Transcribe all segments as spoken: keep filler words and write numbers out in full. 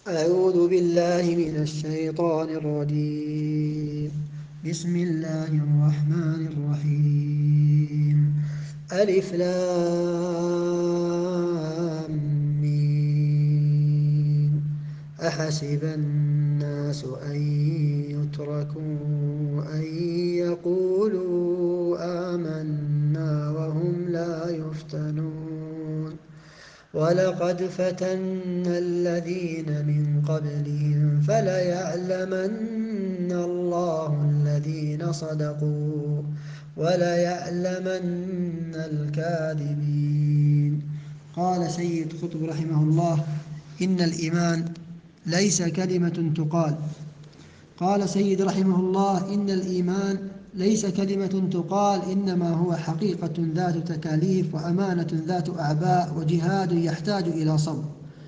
أعوذ بالله من الشيطان الرجيم. بسم الله الرحمن الرحيم. ألف لام ميم. أحسب الناس أن يتركوا أن يقولوا آمنا وهم لا يفتنون. ولقد فتنا الذين من قبلهم فليعلمن الله الذين صدقوا وليعلمن الكاذبين. قال سيد قطب رحمه الله: إن الإيمان ليس كلمة تقال. قال سيد رحمه الله: إن الإيمان ليس كلمة تقال، إنما هو حقيقة ذات تكاليف، وأمانة ذات أعباء، وجهاد يحتاج إلى صبر،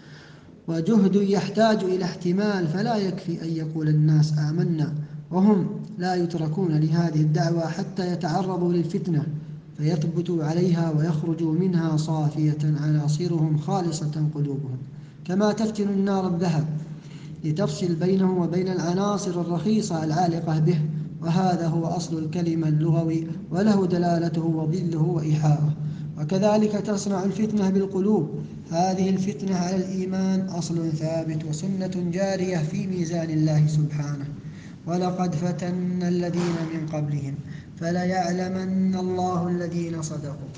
وجهد يحتاج إلى احتمال. فلا يكفي أن يقول الناس آمنا وهم لا يتركون لهذه الدعوة حتى يتعرضوا للفتنة فيثبتوا عليها ويخرجوا منها صافية عناصرهم خالصة قلوبهم، كما تفتن النار الذهب لتفصل بينه وبين العناصر الرخيصة العالقة به. وهذا هو أصل الكلمة اللغوي، وله دلالته وظله وإيحاؤه. وكذلك تصنع الفتنة بالقلوب. هذه الفتنة على الإيمان أصل ثابت وسنة جارية في ميزان الله سبحانه. ولقد فتنا الذين من قبلهم فليعلمن الله الذين صدقوا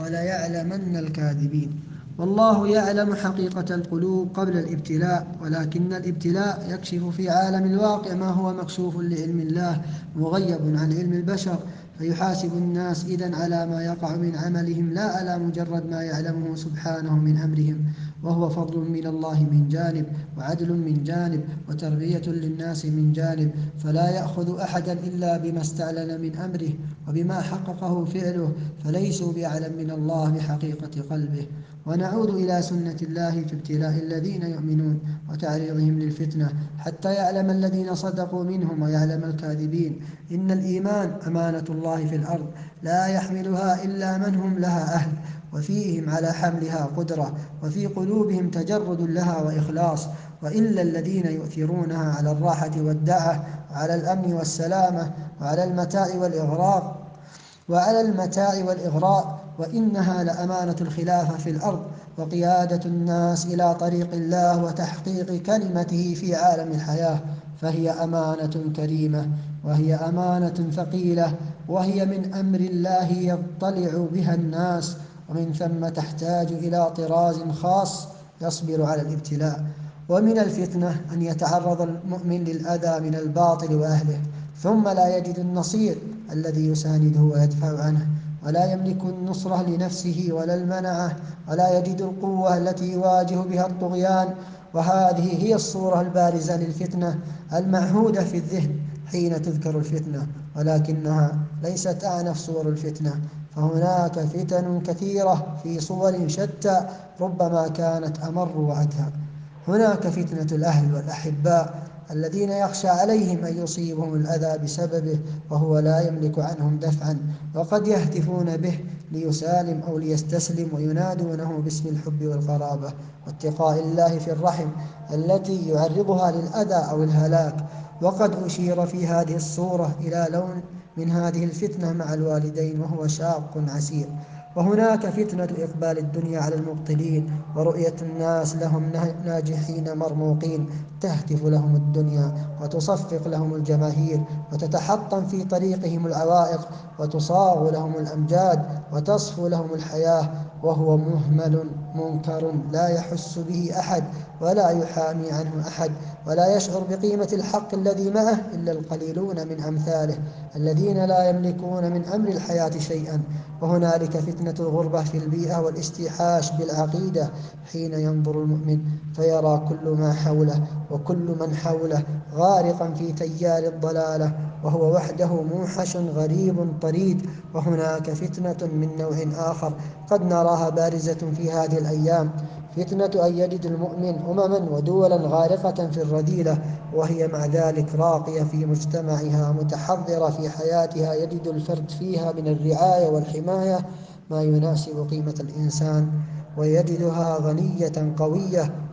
وليعلمن الكاذبين. والله يعلم حقيقة القلوب قبل الابتلاء، ولكن الابتلاء يكشف في عالم الواقع ما هو مكشوف لعلم الله مغيب عن علم البشر، فيحاسب الناس إذن على ما يقع من عملهم، لا على مجرد ما يعلمه سبحانه من أمرهم، وهو فضل من الله من جانب، وعدل من جانب، وتربية للناس من جانب. فلا يأخذ أحدا إلا بما استعلن من أمره وبما حققه فعله، فليسوا بأعلم من الله بحقيقة قلبه. ونعود إلى سنة الله في ابتلاء الذين يؤمنون وتعريضهم للفتنة حتى يعلم الذين صدقوا منهم ويعلم الكاذبين. إن الإيمان أمانة الله في الأرض، لا يحملها إلا من هم لها أهل، وفيهم على حملها قدرة، وفي قلوبهم تجرد لها وإخلاص. وإلا الذين يؤثرونها على الراحة والدعة، وعلى الأمن والسلامة، وعلى المتاع والإغراق وعلى المتاع والإغراء. وإنها لأمانة الخلافة في الأرض، وقيادة الناس إلى طريق الله وتحقيق كلمته في عالم الحياة. فهي أمانة كريمة، وهي أمانة ثقيلة، وهي من أمر الله يطلع بها الناس، ومن ثم تحتاج إلى طراز خاص يصبر على الابتلاء. ومن الفتنة أن يتعرض المؤمن للأذى من الباطل وأهله، ثم لا يجد النصير الذي يسانده ويدفع عنه، ولا يملك النصرة لنفسه ولا المنعة، ولا يجد القوة التي يواجه بها الطغيان. وهذه هي الصورة البارزة للفتنة المعهودة في الذهن حين تذكر الفتنة، ولكنها ليست أعنف صور الفتنة، فهناك فتن كثيرة في صور شتى ربما كانت أمر وأدهى. هناك فتنة الأهل والأحباء الذين يخشى عليهم أن يصيبهم الأذى بسببه وهو لا يملك عنهم دفعا، وقد يهتفون به ليسالم أو ليستسلم، وينادونه باسم الحب والقرابة واتقاء الله في الرحم التي يعرضها للأذى أو الهلاك. وقد أشير في هذه الصورة إلى لون من هذه الفتنة مع الوالدين وهو شاق عسير. وهناك فتنة إقبال الدنيا على المبطلين ورؤية الناس لهم ناجحين مرموقين، تهتف لهم الدنيا وتصفق لهم الجماهير وتتحطم في طريقهم العوائق وتصاغ لهم الأمجاد وتصفو لهم الحياة، وهو مهمل منكر لا يحس به أحد ولا يحامي عنه أحد، ولا يشعر بقيمة الحق الذي معه إلا القليلون من أمثاله الذين لا يملكون من أمر الحياة شيئا. وهنالك فتنة الغربة في البيئة والاستيحاش بالعقيدة، حين ينظر المؤمن فيرى كل ما حوله وكل من حوله غارقا في تيار الضلالة، وهو وحده موحش غريب طريد. وهناك فتنة من نوع آخر قد نراها بارزة في هذه الأيام، فتنة أن يجد المؤمن أمما ودولا غارقة في الرذيلة، وهي مع ذلك راقية في مجتمعها متحضرة في حياتها، يجد الفرد فيها من الرعاية والحماية ما يناسب قيمة الإنسان، ويجدها غنية قوية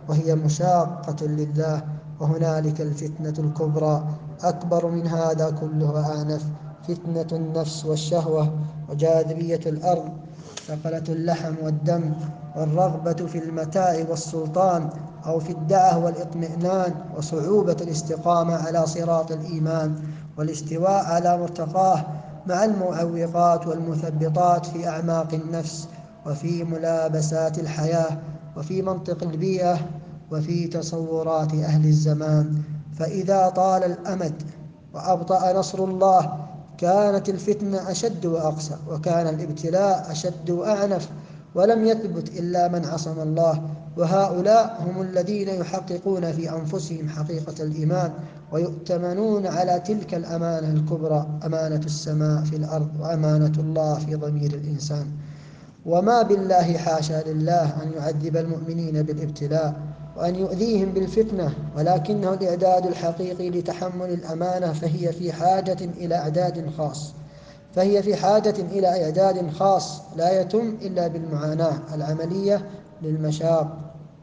وهي مشاقة لله. وهنالك الفتنة الكبرى أكبر من هذا كله وأعنف، فتنة النفس والشهوة وجاذبية الأرض، ثقلة اللحم والدم، والرغبة في المتاع والسلطان أو في الدعة والإطمئنان، وصعوبة الاستقامة على صراط الإيمان والاستواء على مرتقاه، مع المعوقات والمثبطات في أعماق النفس وفي ملابسات الحياة وفي منطق البيئة وفي تصورات أهل الزمان. فإذا طال الأمد وأبطأ نصر الله كانت الفتنة أشد وأقسى، وكان الابتلاء أشد وأعنف، ولم يثبت إلا من عصم الله. وهؤلاء هم الذين يحققون في أنفسهم حقيقة الإيمان ويؤتمنون على تلك الأمانة الكبرى، أمانة السماء في الأرض وأمانة الله في ضمير الإنسان. وما بالله حاشا لله أن يعذب المؤمنين بالابتلاء وأن يؤذيهم بالفتنة، ولكنه الإعداد الحقيقي لتحمل الأمانة، فهي في حاجة إلى إعداد خاص فهي في حاجة إلى إعداد خاص لا يتم إلا بالمعاناة العملية للمشاق،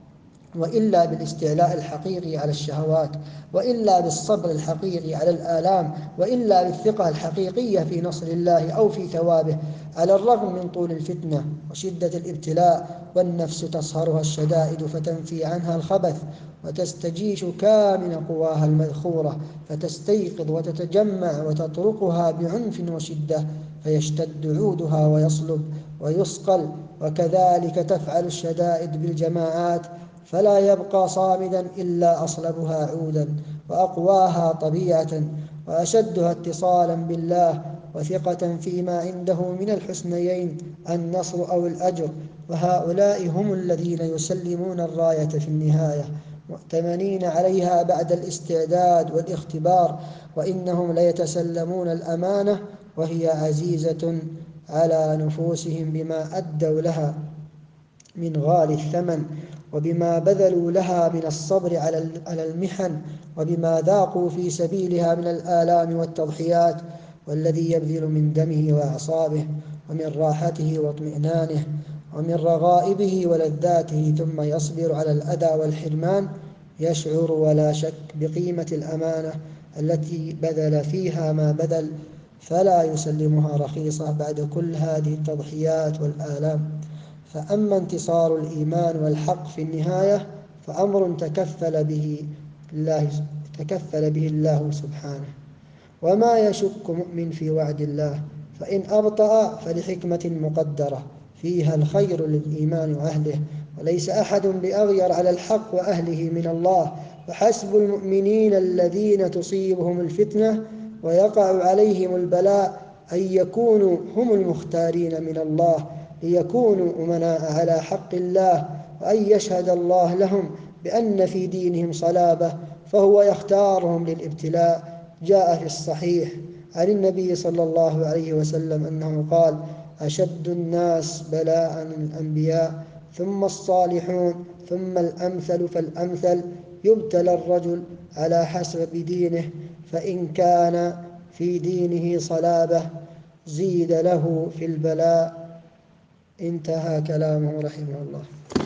وإلا بالاستعلاء الحقيقي على الشهوات، وإلا بالصبر الحقيقي على الآلام، وإلا بالثقة الحقيقية في نصر الله أو في ثوابه، على الرغم من طول الفتنة وشدة الابتلاء. والنفس تصهرها الشدائد فتنفي عنها الخبث، وتستجيش كامن قواها المذخورة، فتستيقظ وتتجمع وتطرقها بعنف وشدة، فيشتد عودها ويصلب ويصقل. وكذلك تفعل الشدائد بالجماعات، فلا يبقى صامدا إلا أصلبها عودا وأقواها طبيعة وأشدها اتصالا بالله وثقة فيما عنده من الحسنيين، النصر أو الأجر. وهؤلاء هم الذين يسلمون الراية في النهاية مؤتمنين عليها بعد الاستعداد والاختبار، وإنهم ليتسلمون الأمانة وهي عزيزة على نفوسهم بما أدوا لها من غالي الثمن، وبما بذلوا لها من الصبر على المحن، وبما ذاقوا في سبيلها من الآلام والتضحيات. والذي يبذل من دمه وأعصابه ومن راحته واطمئنانه ومن رغائبه ولذاته ثم يصبر على الأذى والحرمان يشعر ولا شك بقيمة الأمانة التي بذل فيها ما بذل، فلا يسلمها رخيصة بعد كل هذه التضحيات والآلام. فأما انتصار الإيمان والحق في النهاية فأمر تكفل به الله تكفل به الله سبحانه. وما يشك مؤمن في وعد الله، فإن أبطأ فلحكمة مقدرة فيها الخير للإيمان وأهله، وليس أحد بأغير على الحق وأهله من الله. فحسب المؤمنين الذين تصيبهم الفتنة ويقع عليهم البلاء أن يكونوا هم المختارين من الله ليكونوا أمناء على حق الله، وأن يشهد الله لهم بأن في دينهم صلابة، فهو يختارهم للابتلاء. جاء في الصحيح عن النبي صلى الله عليه وسلم أنه قال: أشد الناس بلاء الأنبياء، ثم الصالحون، ثم الأمثل فالأمثل، يبتلى الرجل على حسب دينه، فإن كان في دينه صلابة زيد له في البلاء. انتهى كلامه رحمه الله.